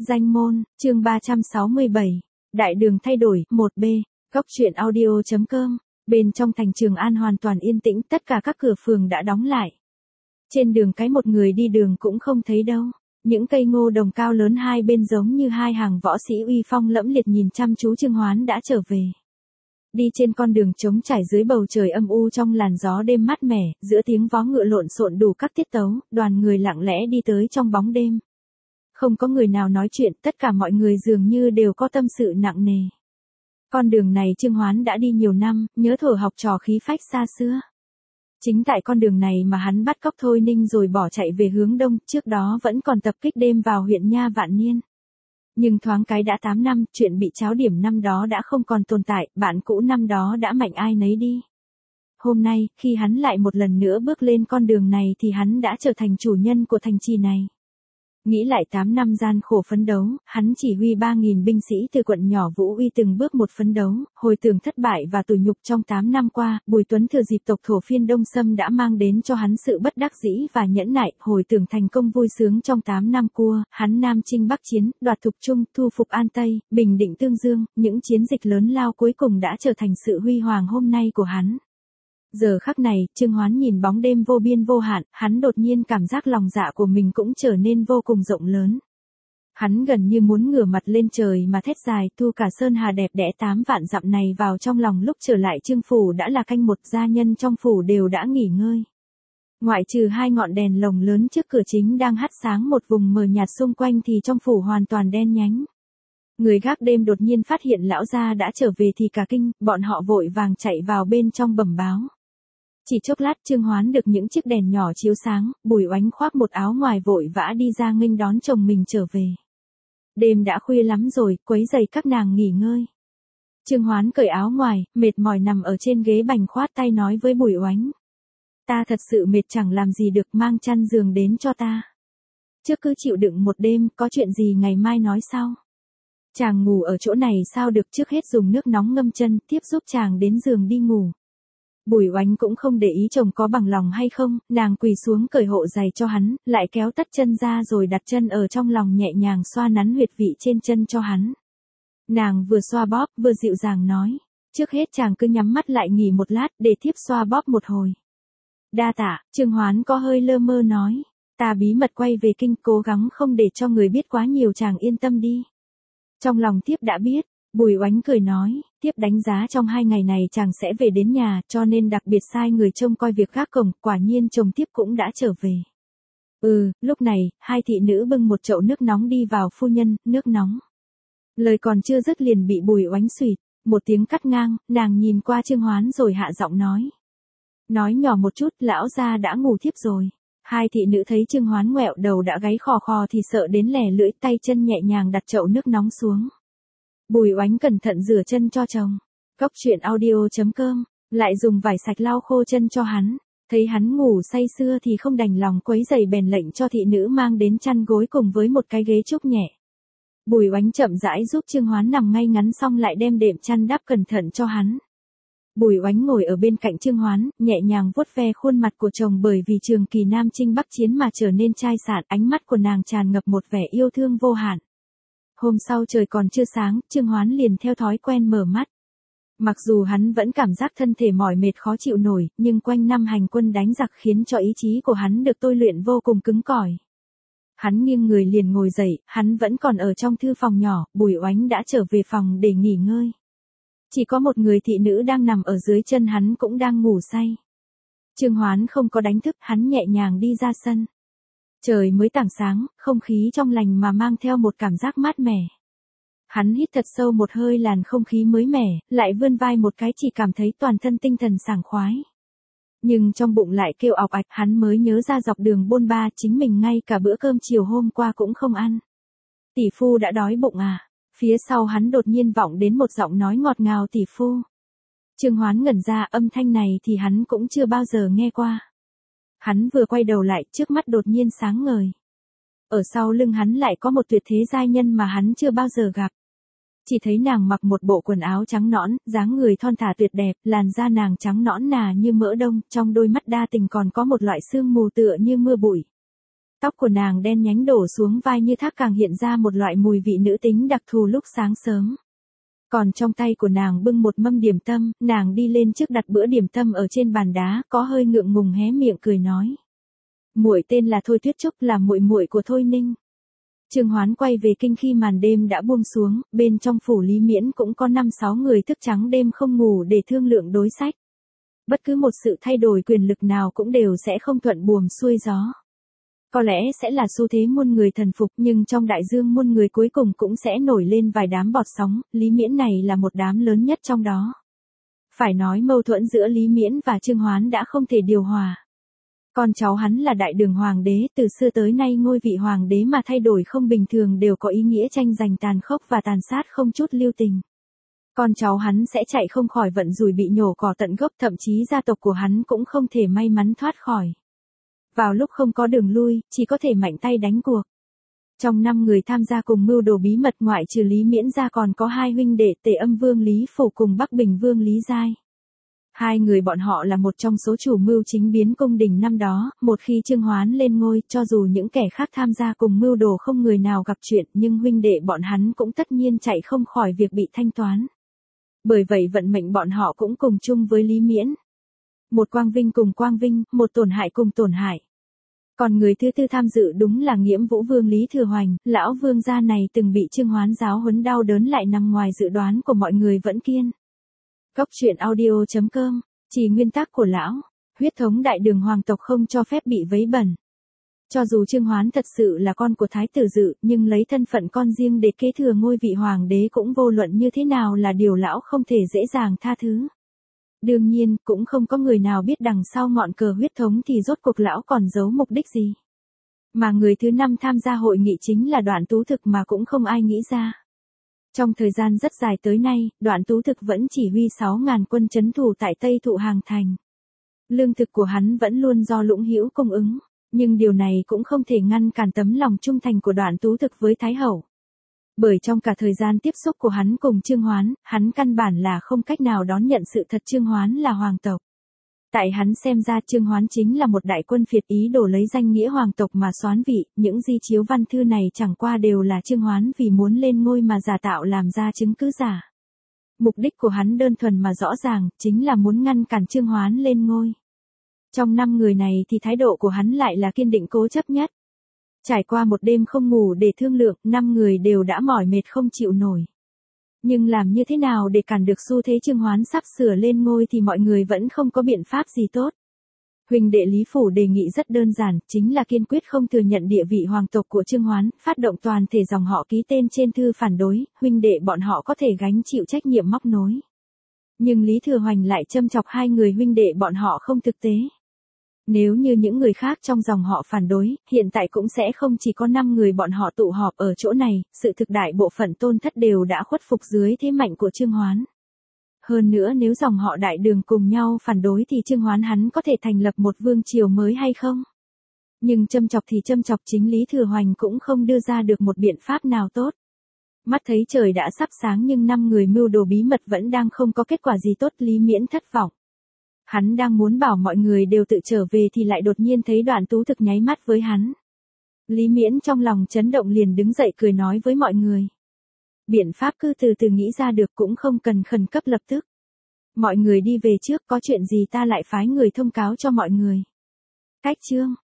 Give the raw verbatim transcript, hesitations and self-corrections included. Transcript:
Danh môn, chương ba trăm sáu mươi bảy. Đại đường thay đổi, một B. Góc truyện audio.com. Bên trong thành Trường An hoàn toàn yên tĩnh, tất cả các cửa phường đã đóng lại. Trên đường cái một người đi đường cũng không thấy đâu. Những cây ngô đồng cao lớn hai bên giống như hai hàng võ sĩ uy phong lẫm liệt nhìn chăm chú Trương Hoán đã trở về. Đi trên con đường trống trải dưới bầu trời âm u trong làn gió đêm mát mẻ, giữa tiếng vó ngựa lộn xộn đủ các tiết tấu, đoàn người lặng lẽ đi tới trong bóng đêm. Không có người nào nói chuyện, tất cả mọi người dường như đều có tâm sự nặng nề. Con đường này Trương Hoán đã đi nhiều năm, nhớ thuở học trò khí phách xa xưa. Chính tại con đường này mà hắn bắt cóc Thôi Ninh rồi bỏ chạy về hướng đông, trước đó vẫn còn tập kích đêm vào huyện Nha Vạn Niên. Nhưng thoáng cái đã tám năm, chuyện bị cháo điểm năm đó đã không còn tồn tại, bạn cũ năm đó đã mạnh ai nấy đi. Hôm nay, khi hắn lại một lần nữa bước lên con đường này thì hắn đã trở thành chủ nhân của thành trì này. Nghĩ lại tám năm gian khổ phấn đấu, hắn chỉ huy ba nghìn binh sĩ từ quận nhỏ Vũ Uy từng bước một phấn đấu, hồi tưởng thất bại và tủi nhục trong tám năm qua, Bùi Tuấn thừa dịp tộc thổ phiên Đông Xâm đã mang đến cho hắn sự bất đắc dĩ và nhẫn nại, hồi tưởng thành công vui sướng trong tám năm qua, hắn Nam chinh Bắc chiến, đoạt Thục Trung, thu phục An Tây, bình định Tương Dương, những chiến dịch lớn lao cuối cùng đã trở thành sự huy hoàng hôm nay của hắn. Giờ khắc này, Trương Hoán nhìn bóng đêm vô biên vô hạn, hắn đột nhiên cảm giác lòng dạ của mình cũng trở nên vô cùng rộng lớn. Hắn gần như muốn ngửa mặt lên trời mà thét dài, thu cả sơn hà đẹp đẽ tám vạn dặm này vào trong lòng. Lúc trở lại Trương phủ đã là canh một, gia nhân trong phủ đều đã nghỉ ngơi. Ngoại trừ hai ngọn đèn lồng lớn trước cửa chính đang hắt sáng một vùng mờ nhạt xung quanh thì trong phủ hoàn toàn đen nhánh. Người gác đêm đột nhiên phát hiện lão gia đã trở về thì cả kinh, bọn họ vội vàng chạy vào bên trong bẩm báo. Chỉ chốc lát Trương Hoán được những chiếc đèn nhỏ chiếu sáng, Bùi Oánh khoác một áo ngoài vội vã đi ra nghênh đón chồng mình trở về. Đêm đã khuya lắm rồi, quấy rầy các nàng nghỉ ngơi. Trương Hoán cởi áo ngoài, mệt mỏi nằm ở trên ghế bành khoát tay nói với Bùi Oánh. Ta thật sự mệt chẳng làm gì được, mang chăn giường đến cho ta. Trước cứ chịu đựng một đêm, có chuyện gì ngày mai nói sau. Chàng ngủ ở chỗ này sao được, trước hết dùng nước nóng ngâm chân, tiếp giúp chàng đến giường đi ngủ. Bùi Oánh cũng không để ý chồng có bằng lòng hay không, nàng quỳ xuống cởi hộ giày cho hắn, lại kéo tất chân ra rồi đặt chân ở trong lòng nhẹ nhàng xoa nắn huyệt vị trên chân cho hắn. Nàng vừa xoa bóp, vừa dịu dàng nói, trước hết chàng cứ nhắm mắt lại nghỉ một lát, để thiếp xoa bóp một hồi. Đa tạ, Trương Hoán có hơi lơ mơ nói, ta bí mật quay về kinh, cố gắng không để cho người biết quá nhiều, chàng yên tâm đi. Trong lòng thiếp đã biết. Bùi Oánh cười nói, tiếp đánh giá trong hai ngày này chàng sẽ về đến nhà, cho nên đặc biệt sai người trông coi việc gác cổng, quả nhiên chồng tiếp cũng đã trở về. Ừ, lúc này, hai thị nữ bưng một chậu nước nóng đi vào. Phu nhân, nước nóng. Lời còn chưa dứt liền bị Bùi Oánh xùyt, một tiếng cắt ngang, nàng nhìn qua Trương Hoán rồi hạ giọng nói. Nói nhỏ một chút, lão gia đã ngủ thiếp rồi. Hai thị nữ thấy Trương Hoán ngoẹo đầu đã gáy khò khò thì sợ đến lẻ lưỡi, tay chân nhẹ nhàng đặt chậu nước nóng xuống. Bùi Oánh cẩn thận rửa chân cho chồng. Góc truyện audio.com. Lại dùng vải sạch lau khô chân cho hắn. Thấy hắn ngủ say sưa thì không đành lòng quấy rầy, bèn lệnh cho thị nữ mang đến chăn gối cùng với một cái ghế trúc nhẹ. Bùi Oánh chậm rãi giúp Trương Hoán nằm ngay ngắn xong lại đem đệm chăn đắp cẩn thận cho hắn. Bùi Oánh ngồi ở bên cạnh Trương Hoán, nhẹ nhàng vuốt ve khuôn mặt của chồng, bởi vì trường kỳ Nam chinh Bắc chiến mà trở nên chai sạn, ánh mắt của nàng tràn ngập một vẻ yêu thương vô hạn. Hôm sau trời còn chưa sáng, Trương Hoán liền theo thói quen mở mắt. Mặc dù hắn vẫn cảm giác thân thể mỏi mệt khó chịu nổi, nhưng quanh năm hành quân đánh giặc khiến cho ý chí của hắn được tôi luyện vô cùng cứng cỏi. Hắn nghiêng người liền ngồi dậy, hắn vẫn còn ở trong thư phòng nhỏ, Bùi Oánh đã trở về phòng để nghỉ ngơi. Chỉ có một người thị nữ đang nằm ở dưới chân hắn cũng đang ngủ say. Trương Hoán không có đánh thức, hắn nhẹ nhàng đi ra sân. Trời mới tảng sáng, không khí trong lành mà mang theo một cảm giác mát mẻ. Hắn hít thật sâu một hơi làn không khí mới mẻ, lại vươn vai một cái, chỉ cảm thấy toàn thân tinh thần sảng khoái. Nhưng trong bụng lại kêu ọc ạch, hắn mới nhớ ra dọc đường bôn ba chính mình ngay cả bữa cơm chiều hôm qua cũng không ăn. Tỷ phu đã đói bụng à? Phía sau hắn đột nhiên vọng đến một giọng nói ngọt ngào, tỷ phu. Trương Hoán ngẩn ra, âm thanh này thì hắn cũng chưa bao giờ nghe qua. Hắn vừa quay đầu lại, trước mắt đột nhiên sáng ngời. Ở sau lưng hắn lại có một tuyệt thế giai nhân mà hắn chưa bao giờ gặp. Chỉ thấy nàng mặc một bộ quần áo trắng nõn, dáng người thon thả tuyệt đẹp, làn da nàng trắng nõn nà như mỡ đông, trong đôi mắt đa tình còn có một loại sương mù tựa như mưa bụi. Tóc của nàng đen nhánh đổ xuống vai như thác càng hiện ra một loại mùi vị nữ tính đặc thù lúc sáng sớm. Còn trong tay của nàng bưng một mâm điểm tâm, nàng đi lên trước đặt bữa điểm tâm ở trên bàn đá, có hơi ngượng ngùng hé miệng cười nói. Muội tên là Thôi Tuyết Trúc, là muội muội của Thôi Ninh. Trương Hoán quay về kinh khi màn đêm đã buông xuống, bên trong phủ Lý Miễn cũng có năm sáu người thức trắng đêm không ngủ để thương lượng đối sách. Bất cứ một sự thay đổi quyền lực nào cũng đều sẽ không thuận buồm xuôi gió. Có lẽ sẽ là xu thế muôn người thần phục, nhưng trong đại dương muôn người cuối cùng cũng sẽ nổi lên vài đám bọt sóng, Lý Miễn này là một đám lớn nhất trong đó. Phải nói mâu thuẫn giữa Lý Miễn và Trương Hoán đã không thể điều hòa. Con cháu hắn là đại đường hoàng đế, từ xưa tới nay ngôi vị hoàng đế mà thay đổi không bình thường đều có ý nghĩa tranh giành tàn khốc và tàn sát không chút lưu tình. Con cháu hắn sẽ chạy không khỏi vận rủi bị nhổ cỏ tận gốc, thậm chí gia tộc của hắn cũng không thể may mắn thoát khỏi. Vào lúc không có đường lui, chỉ có thể mạnh tay đánh cuộc. Trong năm người tham gia cùng mưu đồ bí mật ngoại trừ Lý Miễn ra còn có hai huynh đệ Tề Âm Vương Lý Phủ cùng Bắc Bình Vương Lý Giai. Hai người bọn họ là một trong số chủ mưu chính biến cung đình năm đó, một khi Trương Hoán lên ngôi, cho dù những kẻ khác tham gia cùng mưu đồ không người nào gặp chuyện, nhưng huynh đệ bọn hắn cũng tất nhiên chạy không khỏi việc bị thanh toán. Bởi vậy vận mệnh bọn họ cũng cùng chung với Lý Miễn. Một quang vinh cùng quang vinh, một tổn hại cùng tổn hại. Còn người thứ tư tham dự đúng là Nghiễm Vũ Vương Lý Thừa Hoành, lão vương gia này từng bị Trương Hoán giáo huấn đau đớn lại nằm ngoài dự đoán của mọi người vẫn kiên. Góc truyện audio chấm com, chỉ nguyên tắc của lão, huyết thống đại đường hoàng tộc không cho phép bị vấy bẩn. Cho dù Trương Hoán thật sự là con của Thái tử Dự, nhưng lấy thân phận con riêng để kế thừa ngôi vị hoàng đế cũng vô luận như thế nào là điều lão không thể dễ dàng tha thứ. Đương nhiên, cũng không có người nào biết đằng sau ngọn cờ huyết thống thì rốt cuộc lão còn giấu mục đích gì. Mà người thứ năm tham gia hội nghị chính là Đoạn Tú Thực mà cũng không ai nghĩ ra. Trong thời gian rất dài tới nay, Đoạn Tú Thực vẫn chỉ huy sáu ngàn quân trấn thủ tại Tây Thụ Hàng Thành. Lương thực của hắn vẫn luôn do Lũng Hữu cung ứng, nhưng điều này cũng không thể ngăn cản tấm lòng trung thành của Đoạn Tú Thực với Thái Hậu. Bởi trong cả thời gian tiếp xúc của hắn cùng Trương Hoán, hắn căn bản là không cách nào đón nhận sự thật Trương Hoán là hoàng tộc. Tại hắn xem ra Trương Hoán chính là một đại quân phiệt ý đồ lấy danh nghĩa hoàng tộc mà soán vị, những di chiếu văn thư này chẳng qua đều là Trương Hoán vì muốn lên ngôi mà giả tạo làm ra chứng cứ giả. Mục đích của hắn đơn thuần mà rõ ràng, chính là muốn ngăn cản Trương Hoán lên ngôi. Trong năm người này thì thái độ của hắn lại là kiên định cố chấp nhất. Trải qua một đêm không ngủ để thương lượng, năm người đều đã mỏi mệt không chịu nổi. Nhưng làm như thế nào để cản được xu thế Trương Hoán sắp sửa lên ngôi thì mọi người vẫn không có biện pháp gì tốt. Huynh đệ Lý Phủ đề nghị rất đơn giản, chính là kiên quyết không thừa nhận địa vị hoàng tộc của Trương Hoán, phát động toàn thể dòng họ ký tên trên thư phản đối, huynh đệ bọn họ có thể gánh chịu trách nhiệm móc nối. Nhưng Lý Thừa Hoành lại châm chọc hai người huynh đệ bọn họ không thực tế. Nếu như những người khác trong dòng họ phản đối, hiện tại cũng sẽ không chỉ có năm người bọn họ tụ họp ở chỗ này, sự thực đại bộ phận tôn thất đều đã khuất phục dưới thế mạnh của Trương Hoán. Hơn nữa nếu dòng họ đại đường cùng nhau phản đối thì Trương Hoán hắn có thể thành lập một vương triều mới hay không? Nhưng châm chọc thì châm chọc, chính Lý Thừa Hoành cũng không đưa ra được một biện pháp nào tốt. Mắt thấy trời đã sắp sáng nhưng năm người mưu đồ bí mật vẫn đang không có kết quả gì tốt, Lý Miễn thất vọng. Hắn đang muốn bảo mọi người đều tự trở về thì lại đột nhiên thấy Đoạn Tú Thực nháy mắt với hắn. Lý Miễn trong lòng chấn động liền đứng dậy cười nói với mọi người. Biện pháp cứ từ từ nghĩ ra được, cũng không cần khẩn cấp lập tức. Mọi người đi về trước, có chuyện gì ta lại phái người thông cáo cho mọi người. Cách chương.